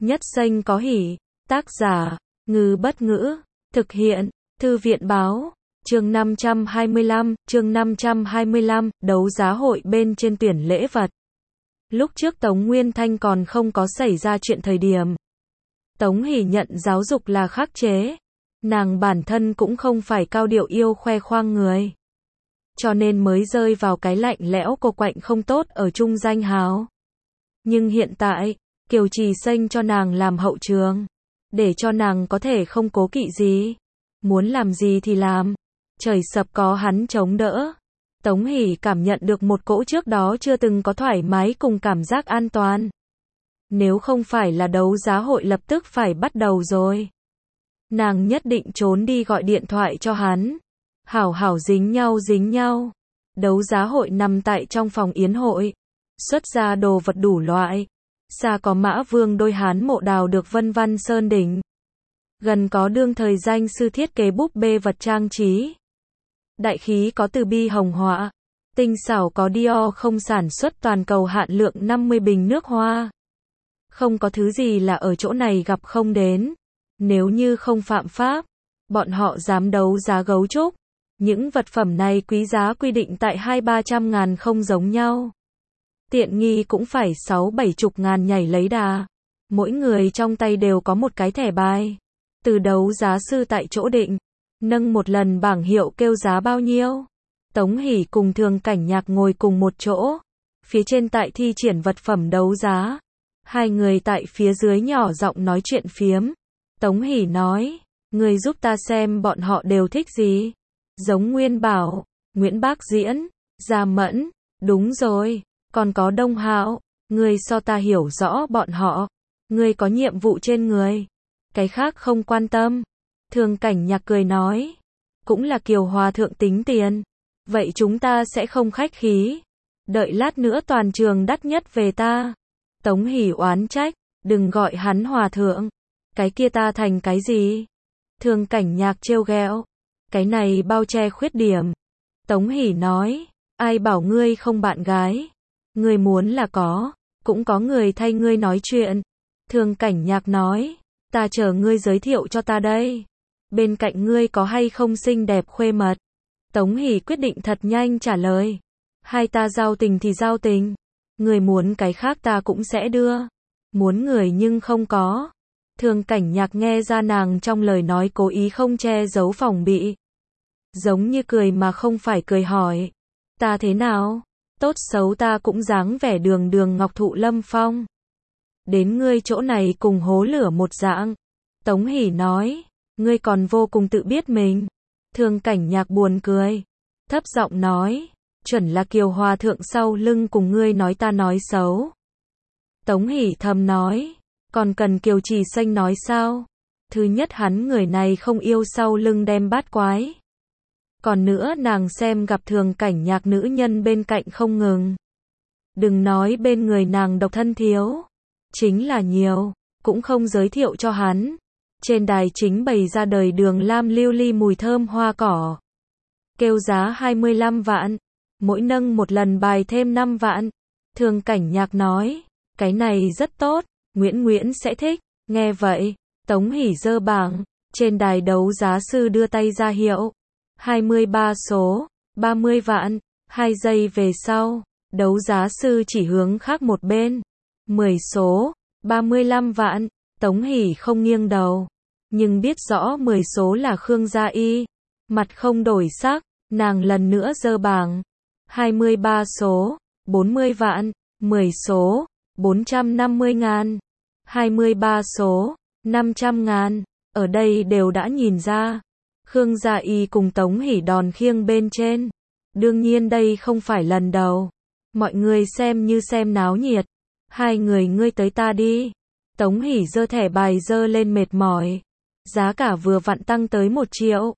Nhất Xanh có hỉ. Tác giả, Ngư Bất Ngữ. Thực hiện, Thư viện Báo. Chương 525, đấu giá hội bên trên tuyển lễ vật. Lúc trước Tống Nguyên Thanh còn không có xảy ra chuyện thời điểm. Tống Hỷ nhận giáo dục là khắc chế. Nàng bản thân cũng không phải cao điệu yêu khoe khoang người. Cho nên mới rơi vào cái lạnh lẽo cô quạnh không tốt ở chung danh hào. Nhưng hiện tại, Kiều Trì Xanh cho nàng làm hậu trường. Để cho nàng có thể không cố kỵ gì. Muốn làm gì thì làm. Trời sập có hắn chống đỡ. Tống Hỷ cảm nhận được một cỗ trước đó chưa từng có thoải mái cùng cảm giác an toàn. Nếu không phải là đấu giá hội lập tức phải bắt đầu rồi. Nàng nhất định trốn đi gọi điện thoại cho hắn. Hảo hảo dính nhau. Đấu giá hội nằm tại trong phòng yến hội. Xuất ra đồ vật đủ loại. Xa có Mã Vương đôi hán mộ đào được vân văn sơn đỉnh. Gần có đương thời danh sư thiết kế búp bê vật trang trí. Đại khí có từ bi hồng họa. Tinh xảo có Dior không sản xuất toàn cầu hạn lượng 50 bình nước hoa. Không có thứ gì là ở chỗ này gặp không đến. Nếu như không phạm pháp, bọn họ dám đấu giá gấu trúc. Những vật phẩm này quý giá quy định tại 200-300 ngàn không giống nhau. Tiện nghi cũng phải 60-70 ngàn nhảy lấy đà. Mỗi người trong tay đều có một cái thẻ bài. Từ đấu giá sư tại chỗ định. Nâng một lần bảng hiệu kêu giá bao nhiêu. Tống Hỷ cùng Thường Cảnh Nhạc ngồi cùng một chỗ. Phía trên tại thi triển vật phẩm đấu giá. Hai người tại phía dưới nhỏ giọng nói chuyện phiếm. Tống Hỷ nói, người giúp ta xem bọn họ đều thích gì. Giống Nguyên Bảo, Nguyễn Bác Diễn, Gia Mẫn, đúng rồi, còn có Đông Hạo, người so ta hiểu rõ bọn họ. Người có nhiệm vụ trên người. Cái khác không quan tâm. Thường Cảnh Nhạc cười nói, cũng là Kiều Hòa thượng tính tiền. Vậy chúng ta sẽ không khách khí. Đợi lát nữa toàn trường đắt nhất về ta. Tống Hỷ oán trách, đừng gọi hắn Hòa thượng. Cái kia ta thành cái gì? Thường Cảnh Nhạc trêu ghẹo, cái này bao che khuyết điểm. Tống Hỷ nói, ai bảo ngươi không bạn gái? Ngươi muốn là có, cũng có người thay ngươi nói chuyện. Thường Cảnh Nhạc nói, ta chờ ngươi giới thiệu cho ta đây. Bên cạnh ngươi có hay không xinh đẹp khuê mật? Tống Hỷ quyết định thật nhanh trả lời. Hai ta giao tình thì giao tình. Người muốn cái khác ta cũng sẽ đưa. Muốn người nhưng không có. Thường Cảnh Nhạc nghe ra nàng trong lời nói cố ý không che giấu phòng bị. Giống như cười mà không phải cười hỏi. Ta thế nào? Tốt xấu ta cũng dáng vẻ đường đường ngọc thụ lâm phong. Đến ngươi chỗ này cùng hố lửa một dạng. Tống Hỷ nói, ngươi còn vô cùng tự biết mình. Thường Cảnh Nhạc buồn cười. Thấp giọng nói, chuẩn là Kiều Hòa thượng sau lưng cùng ngươi nói ta nói xấu. Tống Hỷ thầm nói, còn cần Kiều Trì Xanh nói sao? Thứ nhất hắn người này không yêu sau lưng đem bát quái. Còn nữa nàng xem gặp Thường Cảnh Nhạc nữ nhân bên cạnh không ngừng. Đừng nói bên người nàng độc thân thiếu. Chính là nhiều, cũng không giới thiệu cho hắn. Trên đài chính bày ra đời đường lam lưu ly mùi thơm hoa cỏ. Kêu giá 25 vạn. Mỗi nâng một lần bài thêm 5 vạn. Thường Cảnh Nhạc nói, cái này rất tốt, Nguyễn sẽ thích. Nghe vậy, Tống Hỷ giơ bảng. Trên đài đấu giá sư đưa tay ra hiệu. 23 số, 30 vạn. 2 giây về sau, đấu giá sư chỉ hướng khác một bên. 10 số, 35 vạn. Tống Hỷ không nghiêng đầu. Nhưng biết rõ 10 số là Khương Gia Y. Mặt không đổi sắc, nàng lần nữa giơ bảng. 23 số, 40 vạn. 10 số, 450 ngàn. 23 số, 500 ngàn. Ở đây đều đã nhìn ra. Khương Gia Y cùng Tống Hỷ đòn khiêng bên trên. Đương nhiên đây không phải lần đầu. Mọi người xem như xem náo nhiệt. Hai người ngươi tới ta đi. Tống Hỷ giơ thẻ bài giơ lên mệt mỏi. Giá cả vừa vặn tăng tới 1 triệu.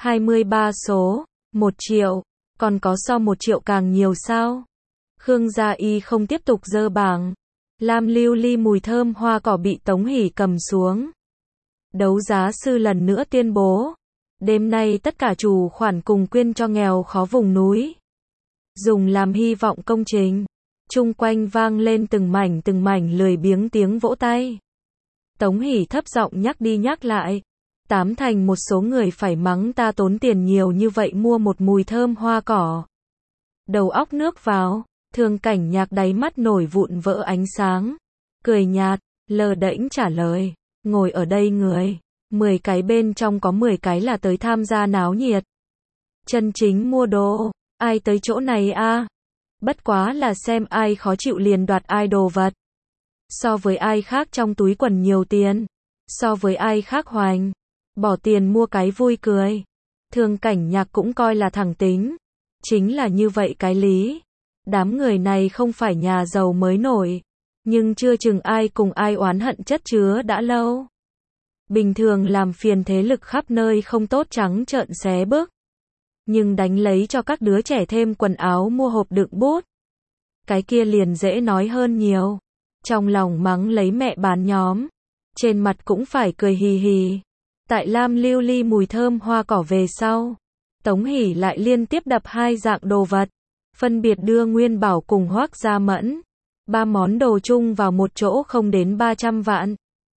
23 số, 1 triệu. Còn có so 1 triệu càng nhiều sao? Khương Gia Y không tiếp tục giơ bảng. Lam lưu ly mùi thơm hoa cỏ bị Tống Hỷ cầm xuống. Đấu giá sư lần nữa tuyên bố. Đêm nay tất cả chủ khoản cùng quyên cho nghèo khó vùng núi. Dùng làm hy vọng công trình. Chung quanh vang lên từng mảnh lười biếng tiếng vỗ tay. Tống Hỷ thấp giọng nhắc đi nhắc lại. Tám thành một số người phải mắng ta tốn tiền nhiều như vậy mua một mùi thơm hoa cỏ. Đầu óc nước vào, Thương Cảnh Nhạc đáy mắt nổi vụn vỡ ánh sáng. Cười nhạt, lơ đễnh trả lời. Ngồi ở đây người, 10 cái bên trong có 10 cái là tới tham gia náo nhiệt. Chân chính mua đồ, ai tới chỗ này a? Bất quá là xem ai khó chịu liền đoạt ai đồ vật. So với ai khác trong túi quần nhiều tiền, so với ai khác hoành, bỏ tiền mua cái vui cười. Thương Cảnh Nhạc cũng coi là thẳng tính. Chính là như vậy cái lý. Đám người này không phải nhà giàu mới nổi, nhưng chưa chừng ai cùng ai oán hận chất chứa đã lâu. Bình thường làm phiền thế lực khắp nơi không tốt trắng trợn xé bước. Nhưng đánh lấy cho các đứa trẻ thêm quần áo mua hộp đựng bút. Cái kia liền dễ nói hơn nhiều. Trong lòng mắng lấy mẹ bán nhóm. Trên mặt cũng phải cười hì hì. Tại Lam Lưu Ly mùi thơm hoa cỏ về sau. Tống Hỷ lại liên tiếp đập 2 dạng đồ vật. Phân biệt đưa Nguyên Bảo cùng Hoắc Gia Mẫn. 3 món đồ chung vào một chỗ không đến 300 vạn.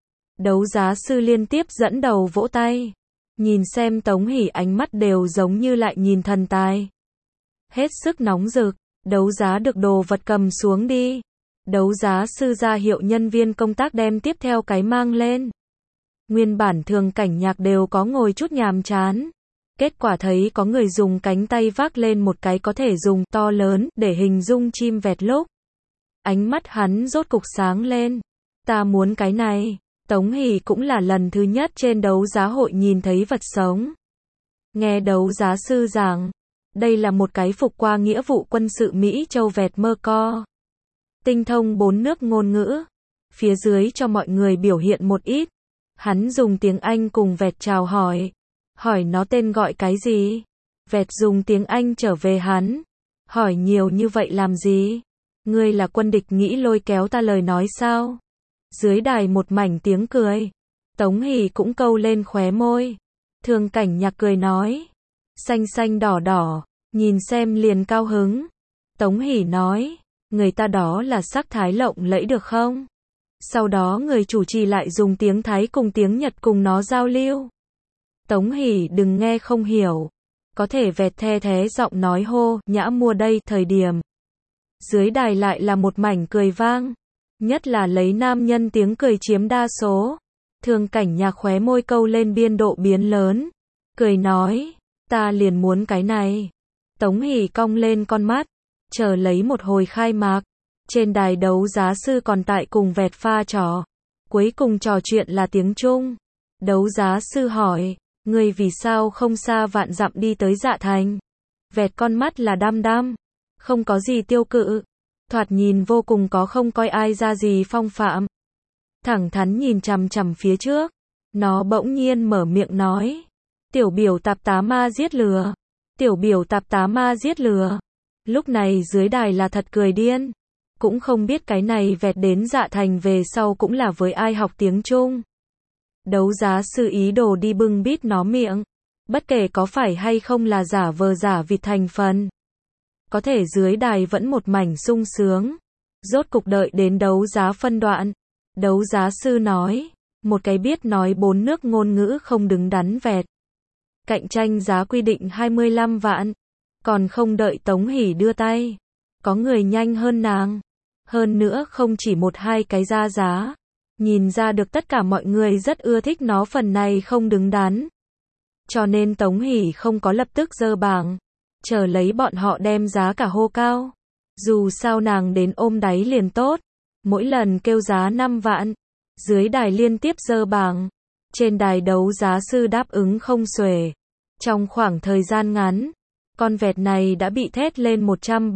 Đấu giá sư liên tiếp dẫn đầu vỗ tay. Nhìn xem Tống Hỷ ánh mắt đều giống như lại nhìn thần tài. Hết sức nóng rực, đấu giá được đồ vật cầm xuống đi. Đấu giá sư ra hiệu nhân viên công tác đem tiếp theo cái mang lên. Nguyên bản Thương Cảnh Nhạc đều có ngồi chút nhàm chán. Kết quả thấy có người dùng cánh tay vác lên một cái có thể dùng to lớn để hình dung chim vẹt lúc. Ánh mắt hắn rốt cục sáng lên. Ta muốn cái này. Tống Hỷ cũng là lần thứ nhất trên đấu giá hội nhìn thấy vật sống. Nghe đấu giá sư giảng, đây là một cái phục qua nghĩa vụ quân sự Mỹ châu vẹt mơ co. Tinh thông 4 nước ngôn ngữ. Phía dưới cho mọi người biểu hiện một ít. Hắn dùng tiếng Anh cùng vẹt chào hỏi. Hỏi nó tên gọi cái gì? Vẹt dùng tiếng Anh trở về hắn. Hỏi nhiều như vậy làm gì? Ngươi là quân địch nghĩ lôi kéo ta lời nói sao? Dưới đài một mảnh tiếng cười. Tống Hỷ cũng câu lên khóe môi. Thương Cảnh Nhạc cười nói. Xanh xanh đỏ đỏ, nhìn xem liền cao hứng. Tống Hỷ nói. Người ta đó là sắc thái lộng lẫy được không? Sau đó người chủ trì lại dùng tiếng Thái cùng tiếng Nhật cùng nó giao lưu. Tống Hỷ đừng nghe không hiểu. Có thể vẹt the thế giọng nói hô, nhã mua đây thời điểm. Dưới đài lại là một mảnh cười vang. Nhất là lấy nam nhân tiếng cười chiếm đa số. Thương Cảnh Nhạc khóe môi câu lên biên độ biến lớn. Cười nói, ta liền muốn cái này. Tống Hỷ cong lên con mắt. Chờ lấy một hồi khai mạc. Trên đài đấu giá sư còn tại cùng vẹt pha trò. Cuối cùng trò chuyện là tiếng Trung. Đấu giá sư hỏi, người vì sao không xa vạn dặm đi tới Dạ Thành? Vẹt con mắt là đăm đăm. Không có gì tiêu cự. Thoạt nhìn vô cùng có không coi ai ra gì phong phạm. Thẳng thắn nhìn chằm chằm phía trước. Nó bỗng nhiên mở miệng nói. Tiểu biểu tạp tá ma giết lừa. Tiểu biểu tạp tá ma giết lừa. Lúc này dưới đài là thật cười điên. Cũng không biết cái này vẹt đến Dạ Thành về sau cũng là với ai học tiếng Trung. Đấu giá sư ý đồ đi bưng bít nó miệng. Bất kể có phải hay không là giả vờ giả vịt thành phần. Có thể dưới đài vẫn một mảnh sung sướng. Rốt cục đợi đến đấu giá phân đoạn. Đấu giá sư nói. Một cái biết nói 4 nước ngôn ngữ không đứng đắn vẹt. Cạnh tranh giá quy định 25 vạn. Còn không đợi Tống Hỷ đưa tay. Có người nhanh hơn nàng. Hơn nữa không chỉ một hai cái ra giá. Nhìn ra được tất cả mọi người rất ưa thích nó phần này không đứng đắn. Cho nên Tống Hỷ không có lập tức dơ bảng. Chờ lấy bọn họ đem giá cả hô cao. Dù sao nàng đến ôm đáy liền tốt. Mỗi lần kêu giá 5 vạn. Dưới đài liên tiếp dơ bảng. Trên đài đấu giá sư đáp ứng không xuể. Trong khoảng thời gian ngắn. Con vẹt này đã bị thét lên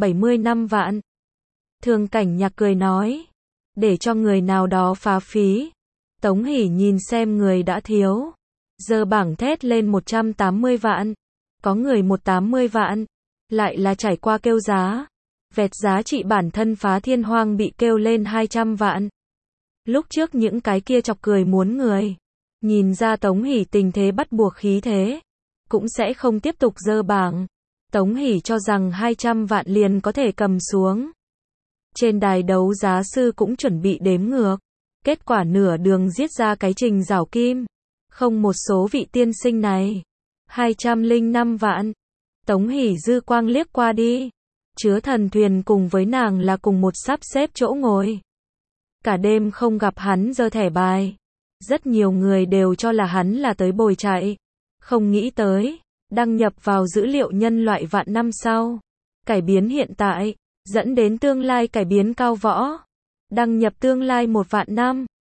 175 vạn. Thương Cảnh Nhạc cười nói. Để cho người nào đó phá phí. Tống Hỷ nhìn xem người đã thiếu. Giờ bảng thét lên 180 vạn. Có người 180 vạn. Lại là trải qua kêu giá. Vẹt giá trị bản thân phá thiên hoang bị kêu lên 200 vạn. Lúc trước những cái kia chọc cười muốn người. Nhìn ra Tống Hỷ tình thế bắt buộc khí thế. Cũng sẽ không tiếp tục dơ bảng. Tống Hỷ cho rằng 200 vạn liền có thể cầm xuống. Trên đài đấu giá sư cũng chuẩn bị đếm ngược. Kết quả nửa đường giết ra cái Trình Giảo Kim. Không một số vị tiên sinh này. 205 vạn. Tống Hỷ dư quang liếc qua đi. Chứa thần thuyền cùng với nàng là cùng một sắp xếp chỗ ngồi. Cả đêm không gặp hắn giơ thẻ bài. Rất nhiều người đều cho là hắn là tới bồi chạy. Không nghĩ tới, đăng nhập vào dữ liệu nhân loại vạn năm sau. Cải biến hiện tại, dẫn đến tương lai cải biến cao võ. Đăng nhập tương lai 1 vạn năm.